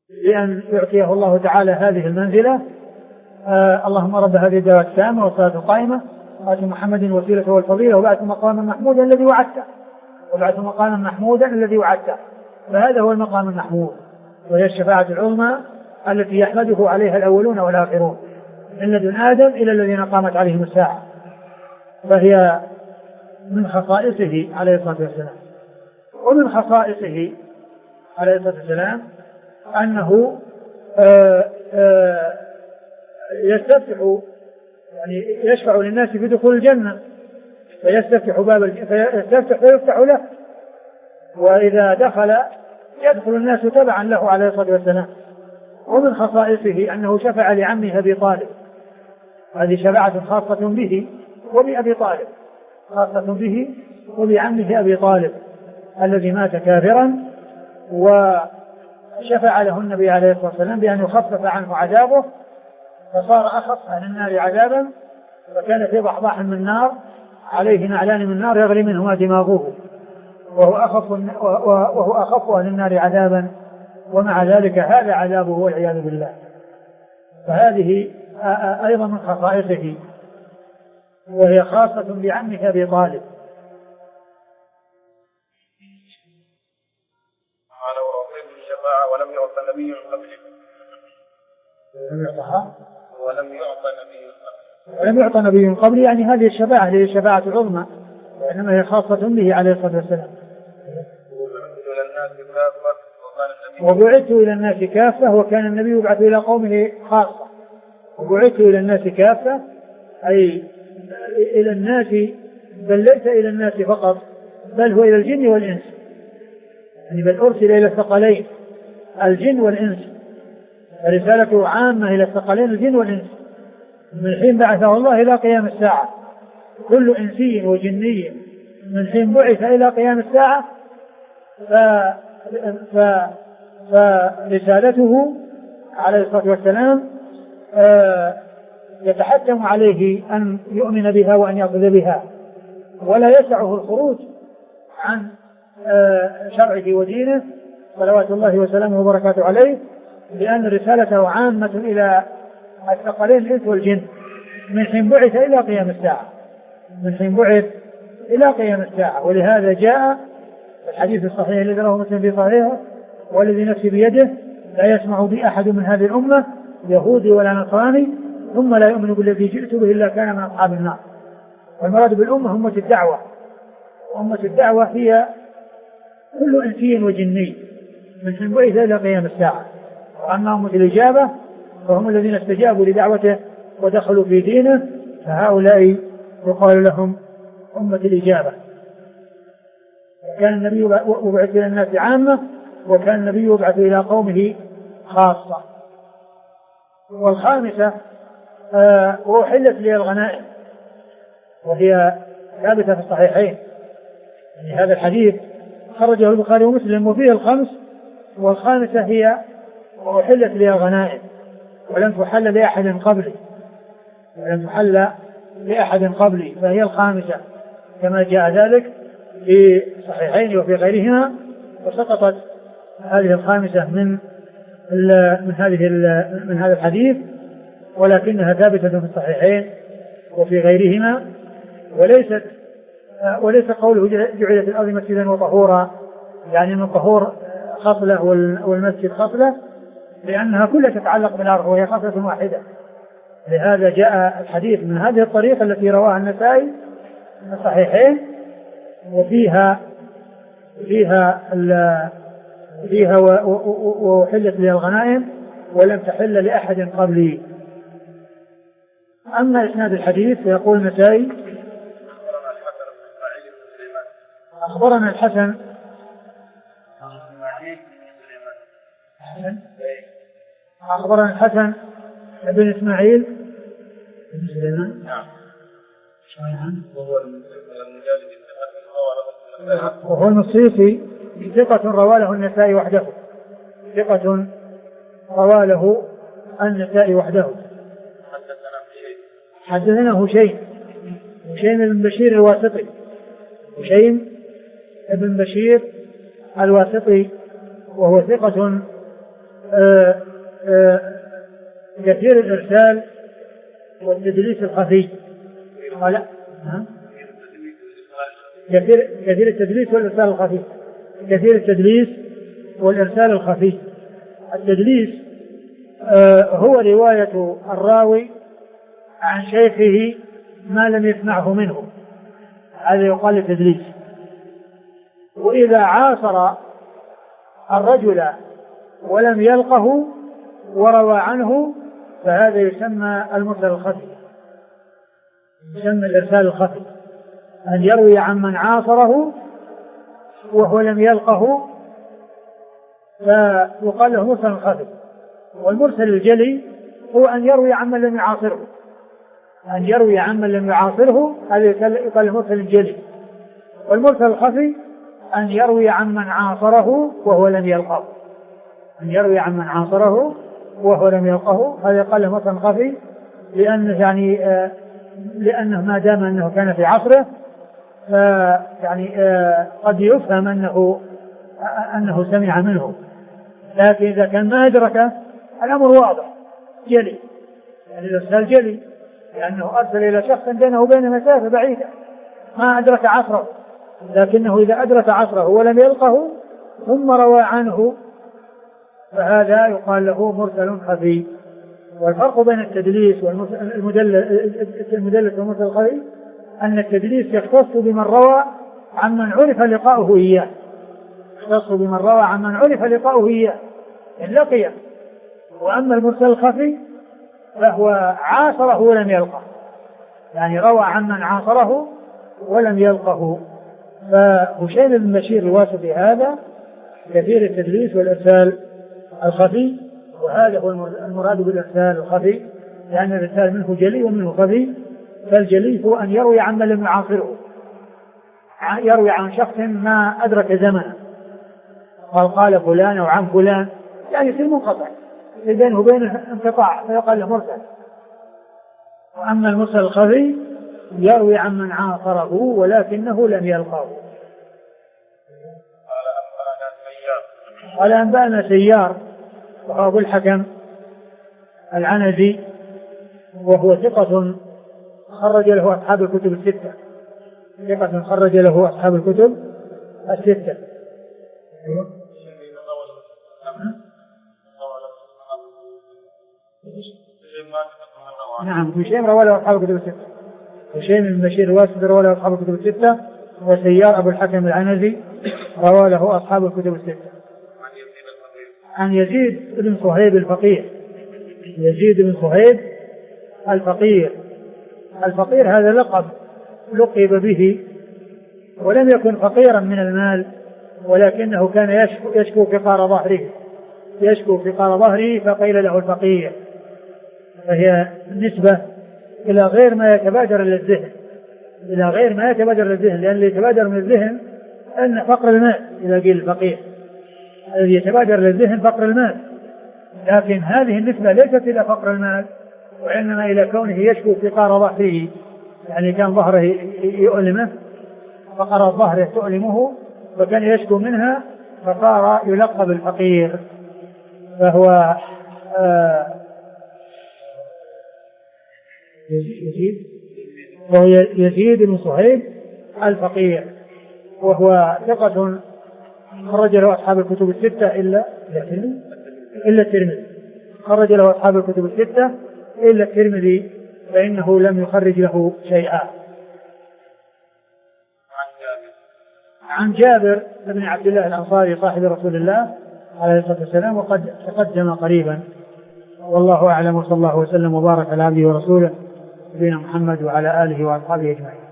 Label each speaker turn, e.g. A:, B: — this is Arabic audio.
A: بأن يعطيه الله تعالى هذه المنزلة. اللهم رب هذه الدعوة التامة والصلاة القائمة آت محمد الوسيلة والفضيلة وبعث مقاما محمودا الذي وعدته فهذا هو المقام المحمود، وهي الشفاعة العظمى التي يحمده عليها الأولون والآخرون من لدن آدم إلى الذين قامت عليهم الساعة، فهي من خصائصه عليه الصلاة والسلام. ومن خصائصه عليه الصلاة والسلام أنه يشفع للناس في دخول الجنة، فيفتح له، وإذا دخل يدخل الناس تبعا له عليه الصلاة والسلام. ومن خصائصه أنه شفع لعمه أبي طالب، هذه شفاعة خاصة به وبأبي طالب، خاصة به وبعمه أبي طالب الذي مات كافرا، وشفع له النبي عليه الصلاة والسلام بأن يخفف عنه عذابه فصار أخف عن النار عذابا، فكان في ضحضاح من نار عليه نعلان من نار يغلي منهما دماغه، وهو أخف أهل النار عذابا، ومع ذلك هذا عذابه والعياذ بالله. فهذه أيضا من خصائصه، وهي خاصة بعمه أبي طالب.
B: قال وأعطيت الشفاعة ولم يعطى نبي قبله.
A: ولم يعطى نبي قبله يعني هذه الشفاعة هي الشفاعة العظمى، وإنما هي خاصة به عليه الصلاة والسلام. وبعثت إلى الناس كافة وكان النبي يبعث إلى قومه خاصة. وبعثت إلى الناس كافة أي إلى الناس، بل ليس إلى الناس فقط، بل هو إلى الجن والإنس، يعني بل أرسل إلى الثقلين الجن والإنس، رسالته عامة إلى الثقلين الجن والإنس من حين بعثه الله إلى قيام الساعة. كل إنسي وجني من حين بعث إلى قيام الساعة فرسالته عليه الصلاة والسلام يتحتم عليه أن يؤمن بها وأن يأخذ بها، ولا يسعه الخروج عن شرعه ودينه صلوات الله وسلامه وبركاته عليه، لأن رسالته عامة إلى الثقلين الإنس والجن من حين بعث إلى قيام الساعة. ولهذا جاء الحديث الصحيح الذي رواه مسلم في صحيحه والذي نفسي بيده لا يسمع بي أحد من هذه الأمة يهودي ولا نصراني ثم لا يؤمن بالذي جئت به إلا كان من أصحاب النار. والمراد بالأمة أمة الدعوة، وأمة الدعوة هي كل إنسي وجني من حين بعث إلى قيام الساعة. وأما أمة الإجابة فهم الذين استجابوا لدعوته ودخلوا في دينه، فهؤلاء يقال لهم أمة الإجابة. كان النبي يبعث إلى الناس عامة، وكان النبي يبعث إلى قومه خاصة. والخامسة وأحلت لي الغنائم، وهي ثابتة في الصحيحين، يعني هذا الحديث خرجه البخاري ومسلم وفيه الخمس، والخامسة هي وأحلت لي الغنائم ولم تحل لأحد قبلي، فهي الخامسة كما جاء ذلك في الصحيحين وفي غيرهما. وسقطت هذه الخامسة من هذا الحديث، ولكنها ثابتة في الصحيحين وفي غيرهما. وليس قوله جعلت الأرض مسجدا وطهورا يعني من طهور خصلة والمسجد خصلة، لأنها كلها تتعلق بالأرض وهي خصلة واحدة. لهذا جاء الحديث من هذه الطريقة التي رواها النسائي من الصحيحين، وفيها وحلت لي الغنائم ولم تحل لأحد قبلي. أما إسناد الحديث فيقول النسائي أخبرنا الحسن بن إسماعيل بن سليمان وهو المصيصي ثقة روى له النسائي وحده. حدثنا هشيم بن بشير الواسطي، هشيم بن بشير الواسطي، وهو ثقة كثير الإرسال والتدليس الخفي. لا. كثير التدليس والإرسال الخفي. كثير التدليس والإرسال الخفي. التدليس هو رواية الراوي عن شيخه ما لم يسمعه منه، هذا يقال التدليس. وإذا عاصر الرجل ولم يلقه وروى عنه فهذا يسمى المرسل الخفي، يسمى الإرسال الخفي، أن يروي عن من عاصره وهو لم يلقه فيقال له مرسل خفي. والمرسل الجلي هو أن يروي عن من لم يعاصره، أن يروي عن من لم يعاصره هذا يقال المرسل الجلي. والمرسل الخفي أن يروي عن من عاصره وهو لم يلقه، أن يروي عن من عاصره وهو لم يلقه هذا يقال له مرسل خفي، لأنه ما دام أنه كان في عصره قد يفهم أنه سمع منه، لكن إذا كان ما أدركه الأمر واضح جلي، يعني الإرسال جلي لأنه أرسل إلى شخص بينه وبين مسافة بعيدة ما أدرك عصره، لكنه إذا أدرك عصره ولم يلقه ثم روى عنه فهذا يقال له مرسل خفي. والفرق بين التدليس والمدلس والمرسل الخفي أن التدليس يختص بمن روى عن من عرف لقاؤه إياه، يختص بمن روى عن من عرف لقاؤه إياه إن لقيه. وأما المرسل الخفي فهو عاصره ولم يلقه، يعني روى عن من عاصره ولم يلقه. فهشيم بن بشير الواسطي هذا كثير التدليس والإرسال الخفي، وهذا هو المراد بالإرسال الخفي، لأن الإرسال منه جلي ومنه خفي. فالجلي هو أن يروي عن من لم يعاصره، يروي عن شخص ما أدرك زمنه، قال فلان أو عن فلان، يعني يصير منقطع بينه وبينه انقطاع فيقال له مرسل. وأما المرسل الخفي يروي عن من عاصره ولكنه لم يلقه. قال أنبأنا سيار وهو أبو الحكم العنزي وهو ثقة خرج له أصحاب الكتب الستة، ثقة خرج له أصحاب الكتب الستة. نعم هشيم روى له أصحاب الكتب الستة، هشيم بن بشير الواسطي روى له أصحاب الكتب الستة، وسيار أبو الحكم العنزي روى له أصحاب الكتب الستة. عن يزيد بن صهيب الفقيه، يزيد بن صهيب الفقيه. الفقير هذا لقب لقب به، ولم يكن فقيرا من المال، ولكنه كان يشكو فقار ظهره، يشكو فقار ظهره فقيل له الفقير، فهي نسبة إلى غير ما يتبادر للذهن، إلى غير ما يتبادر للذهن، لأن اللي يتبادر من الذهن أن فقر المال إذا قيل الفقير، الذي يتبادر للذهن فقر المال، لكن هذه النسبة ليست إلى فقر المال، وإنما إلى كونه يشكو فقار ظهره، يعني كان ظهره يؤلمه، فقرة ظهره تؤلمه فكان يشكو منها فصار يلقب الفقير. فهو يزيد بن صهيب الفقير، وهو ثقة خرج له أصحاب الكتب الستة إلا الترمذي، خرج له أصحاب الكتب الستة إلا الترمذي فإنه لم يخرج له شيئا. عن جابر بن عبد الله الأنصاري صاحب رسول الله عليه الصلاة والسلام وقد تقدم قريبا، والله أعلم، وصلى الله وسلم وبارك على عبده ورسوله نبينا محمد وعلى آله وأصحابه أجمعين.